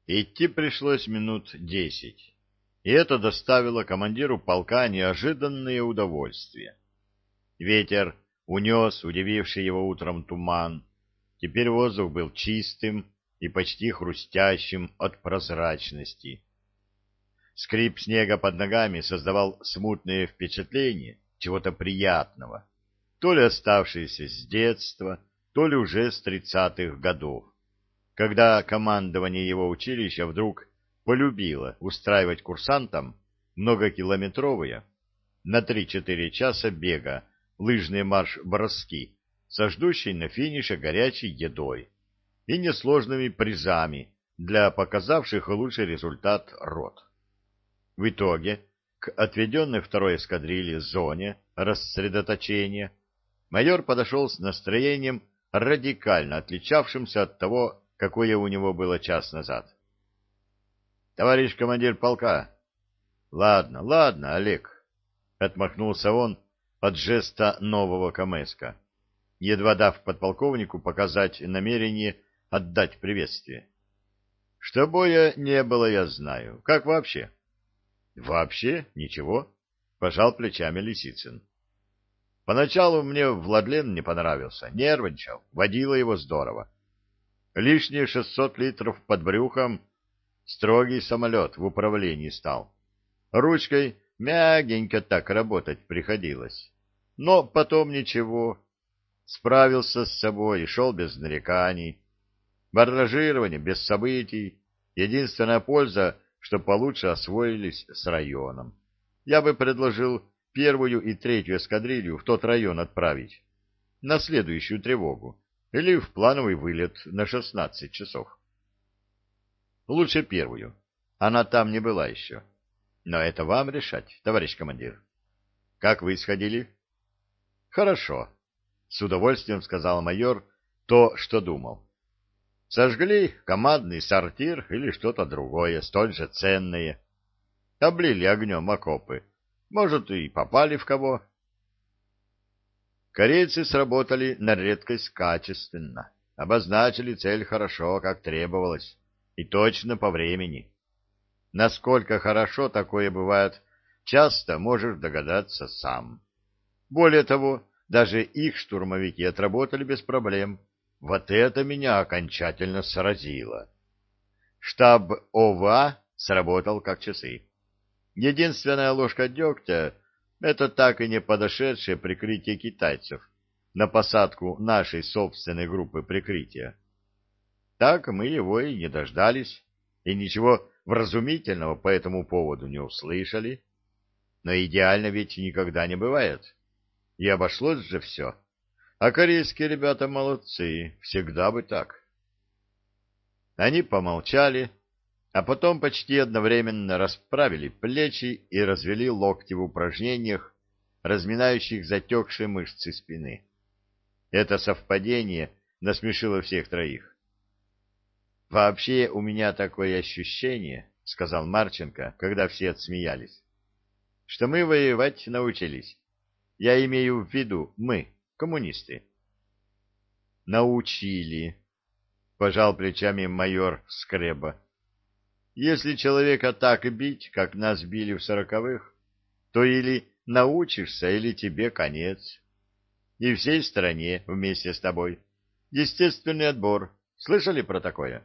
Идти пришлось минут 10, и это доставило командиру полка неожиданное удовольствие. Ветер унес удививший его утром туман. Теперь воздух был чистым и почти хрустящим от прозрачности. Скрип снега под ногами создавал смутное впечатление чего-то приятного, то ли оставшееся с детства, то ли уже с 30-х годов, когда командование его училища вдруг полюбило устраивать курсантам многокилометровые на 3-4 часа бега лыжные марш-броски со ждущей на финише горячей едой и несложными призами для показавших лучший результат рот. В итоге к отведенной второй эскадрилье зоне рассредоточения майор подошел с настроением, радикально отличавшимся от того, какое у него было час назад. — Товарищ командир полка! — Ладно, ладно, Олег, — отмахнулся он от жеста нового камэска, едва дав подполковнику показать намерение отдать приветствие. — Что боя не было, я знаю. Как вообще? — Вообще ничего, — пожал плечами Лисицын. Поначалу мне Владлен не понравился, нервничал, водило его здорово. Лишние 600 литров под брюхом, строгий самолет в управлении стал. Ручкой мягенько так работать приходилось. Но потом ничего, справился с собой и шел без нареканий. Барражирование без событий, единственная польза, что получше освоились с районом. Я бы предложил 1-ю и 3-ю эскадрилью в тот район отправить на следующую тревогу или в плановый вылет на 16 часов. Лучше 1-ю, она там не была еще. Но это вам решать, товарищ командир. Как вы сходили? Хорошо, с удовольствием сказал майор то, что думал. Сожгли командный сортир или что-то другое, столь же ценное. Облили огнем окопы. Может, и попали в кого. Корейцы сработали на редкость качественно. Обозначили цель хорошо, как требовалось, и точно по времени. Насколько хорошо такое бывает, часто можешь догадаться сам. Более того, даже их штурмовики отработали без проблем. Вот это меня окончательно сразило. Штаб ОВА сработал как часы. Единственная ложка дегтя — это так и не подошедшее прикрытие китайцев на посадку нашей собственной группы прикрытия. Так мы его и не дождались, и ничего вразумительного по этому поводу не услышали. Но идеально ведь никогда не бывает. И обошлось же все. А корейские ребята молодцы, всегда бы так. Они помолчали, а потом почти одновременно расправили плечи и развели локти в упражнениях, разминающих затекшие мышцы спины. Это совпадение насмешило всех троих. «Вообще у меня такое ощущение, — сказал Марченко, когда все отсмеялись, — что мы воевать научились. Я имею в виду мы, коммунисты». «Научили», — пожал плечами майор Скреба. «Если человека так бить, как нас били в 40-х, то или научишься, или тебе конец. И всей стране вместе с тобой. Естественный отбор. Слышали про такое?»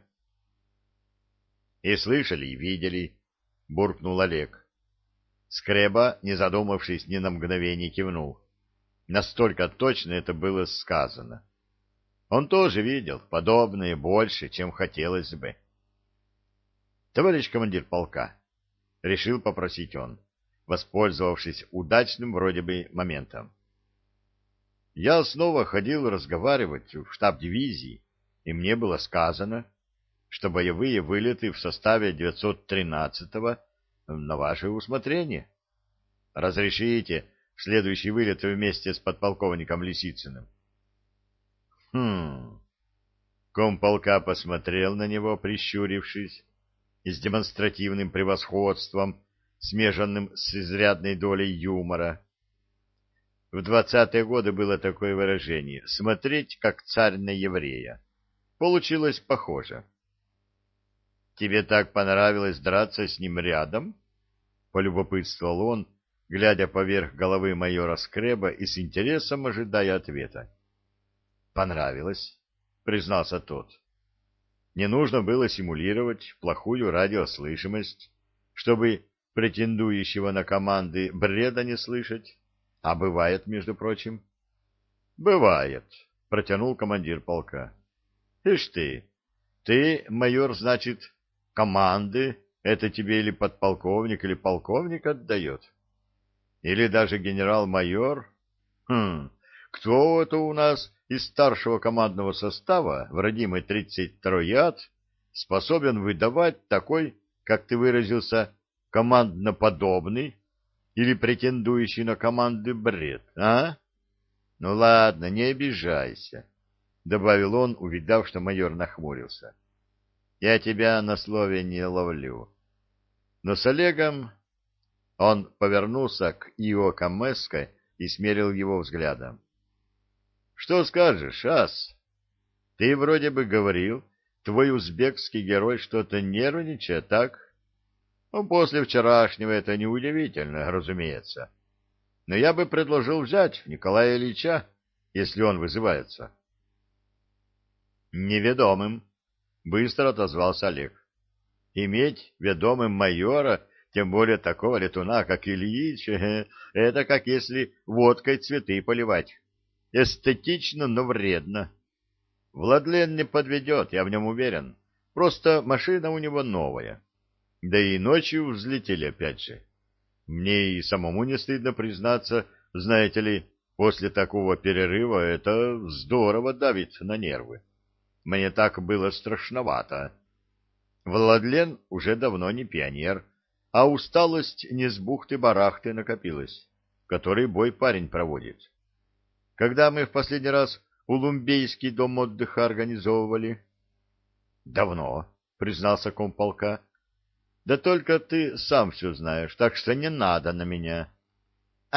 «И слышали, и видели», — буркнул Олег. Скреба, не задумавшись ни на мгновение, кивнул. Настолько точно это было сказано. Он тоже видел подобное больше, чем хотелось бы. «Товарищ командир полка», — решил попросить он, воспользовавшись удачным вроде бы моментом. «Я снова ходил разговаривать в штаб дивизии, и мне было сказано, что боевые вылеты в составе 913-го на ваше усмотрение. Разрешите в следующий вылет вместе с подполковником Лисицыным?» «Хм...» Комполка посмотрел на него, прищурившись, и с демонстративным превосходством, смешанным с изрядной долей юмора. В 20-е годы было такое выражение «смотреть, как царь на еврея». Получилось похоже. тебе так понравилось драться с ним рядом? — полюбопытствовал он, глядя поверх головы майора Скреба и с интересом ожидая ответа. — Понравилось, — признался тот. Не нужно было симулировать плохую радиослышимость, чтобы претендующего на команды бреда не слышать. А бывает, между прочим. — Бывает, — протянул командир полка. — Ишь ты, майор, значит, команды это тебе или подполковник, или полковник отдает? Или даже генерал-майор? Хм, кто это у нас из старшего командного состава в родимый 32-й ад способен выдавать такой, как ты выразился, командноподобный или претендующий на команды бред, а? Ну ладно, не обижайся, — добавил он, увидав, что майор нахмурился. Я тебя на слове не ловлю. Но с Олегом... Он повернулся к Ио Камеско и смерил его взглядом. — Что скажешь, ас? Ты вроде бы говорил, твой узбекский герой что-то нервничает, так? Ну, после вчерашнего это неудивительно, разумеется. Но я бы предложил взять Николая Ильича, если он вызывается. — Неведомым, — быстро отозвался Олег. — Иметь ведомым майора, тем более такого летуна, как Ильич, это как если водкой цветы поливать. Эстетично, но вредно. Владлен не подведет, я в нем уверен. Просто машина у него новая. Да и ночью взлетели опять же. Мне и самому не стыдно признаться, знаете ли, после такого перерыва это здорово давит на нервы. Мне так было страшновато. Владлен уже давно не пионер, а усталость не с бухты-барахты накопилась, который бой парень проводит. Когда мы в последний раз улумбейский дом отдыха организовывали? — Давно, — признался комполка. — Да только ты сам все знаешь, так что не надо на меня. —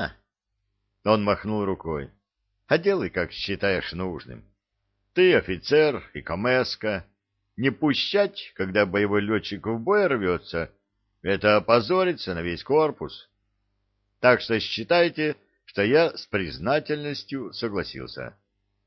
Он махнул рукой. — А делай, как считаешь нужным. Ты офицер и камеска. Не пущать, когда боевой летчик в бой рвется, это опозориться на весь корпус. Так что считайте, что я с признательностью согласился.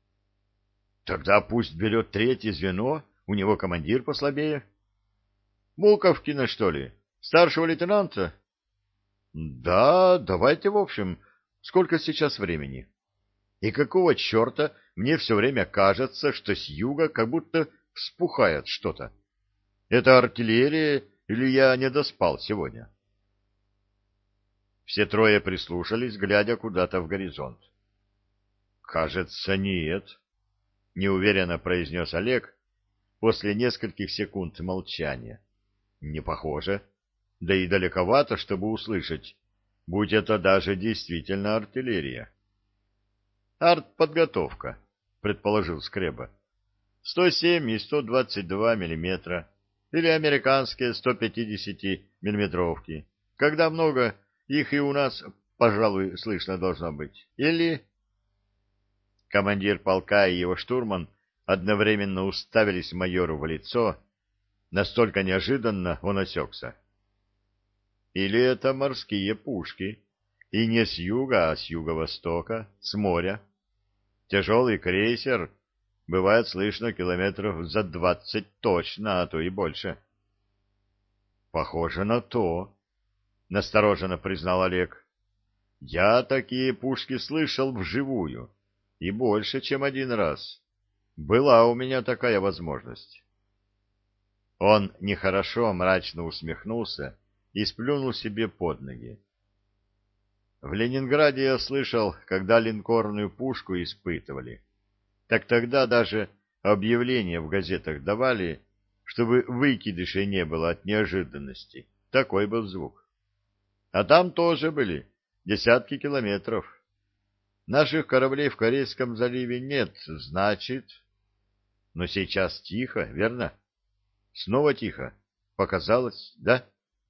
— Тогда пусть берет третье звено, у него командир послабее. — Муковкина, что ли? Старшего лейтенанта? — Да, давайте в общем. Сколько сейчас времени? И какого черта мне все время кажется, что с юга как будто вспухает что-то? Это артиллерия или я не доспал сегодня? Все трое прислушались, глядя куда-то в горизонт. — Кажется, нет, — неуверенно произнес Олег после нескольких секунд молчания. — Не похоже. Да и далековато, чтобы услышать, будь это даже действительно артиллерия. — Артподготовка, — предположил Скреба. 107 и 122 миллиметра, или американские 150-миллиметровки. Когда много, их и у нас, пожалуй, слышно должно быть. Или... Командир полка и его штурман одновременно уставились майору в лицо. Настолько неожиданно он осекся. Или это морские пушки, и не с юга, а с юго-востока, с моря. Тяжелый крейсер, бывает слышно километров за 20 точно, а то и больше. — Похоже на то, — настороженно признал Олег. — Я такие пушки слышал вживую, и больше, чем один раз. Была у меня такая возможность. Он нехорошо мрачно усмехнулся и сплюнул себе под ноги. В Ленинграде я слышал, когда линкорную пушку испытывали. Так тогда даже объявления в газетах давали, чтобы выкидышей не было от неожиданности. Такой был звук. А там тоже были десятки километров. Наших кораблей в Корейском заливе нет, значит... Но сейчас тихо, верно? Снова тихо. Показалось, да?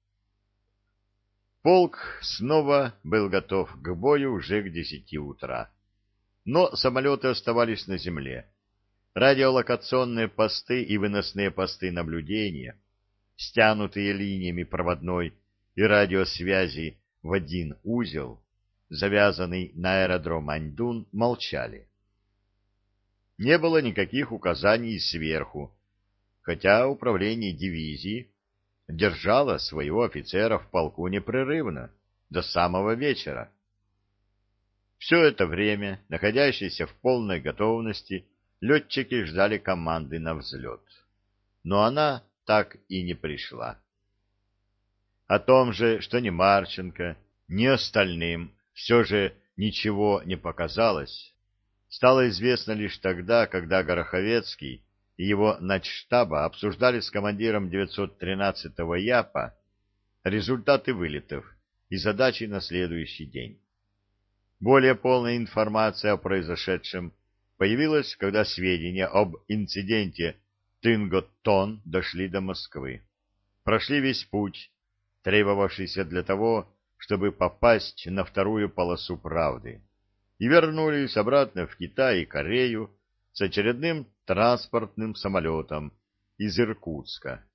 Полк снова был готов к бою уже к 10 утра. Но самолеты оставались на земле. Радиолокационные посты и выносные посты наблюдения стянутые линиями проводной и радиосвязи в один узел, завязанный на аэродром Аньдун, молчали. Не было никаких указаний сверху, хотя управление дивизии держало своего офицера в полку непрерывно, до самого вечера. Все это время, находящиеся в полной готовности, летчики ждали команды на взлет. Но она так и не пришла. О том же, что ни Марченко, ни остальным все же ничего не показалось, стало известно лишь тогда, когда Гороховецкий и его начштаба обсуждали с командиром 913-го ЯПа результаты вылетов и задачи на следующий день. Более полная информация о произошедшем появилась, когда сведения об инциденте Тынготтон дошли до Москвы. Прошли весь путь, требовавшийся для того, чтобы попасть на вторую полосу правды, и вернулись обратно в Китай и Корею с очередным транспортным самолетом из Иркутска.